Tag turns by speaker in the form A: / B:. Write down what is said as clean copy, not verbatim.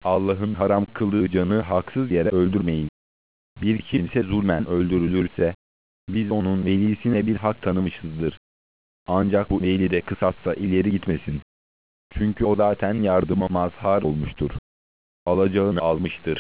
A: Allah'ın haram kıldığı canı haksız yere öldürmeyin. Bir kimse zulmen öldürülürse, biz onun velisine bir hak tanımışızdır. Ancak bu veli de kısasta ileri gitmesin. Çünkü o zaten yardıma mazhar olmuştur. Alacağını almıştır.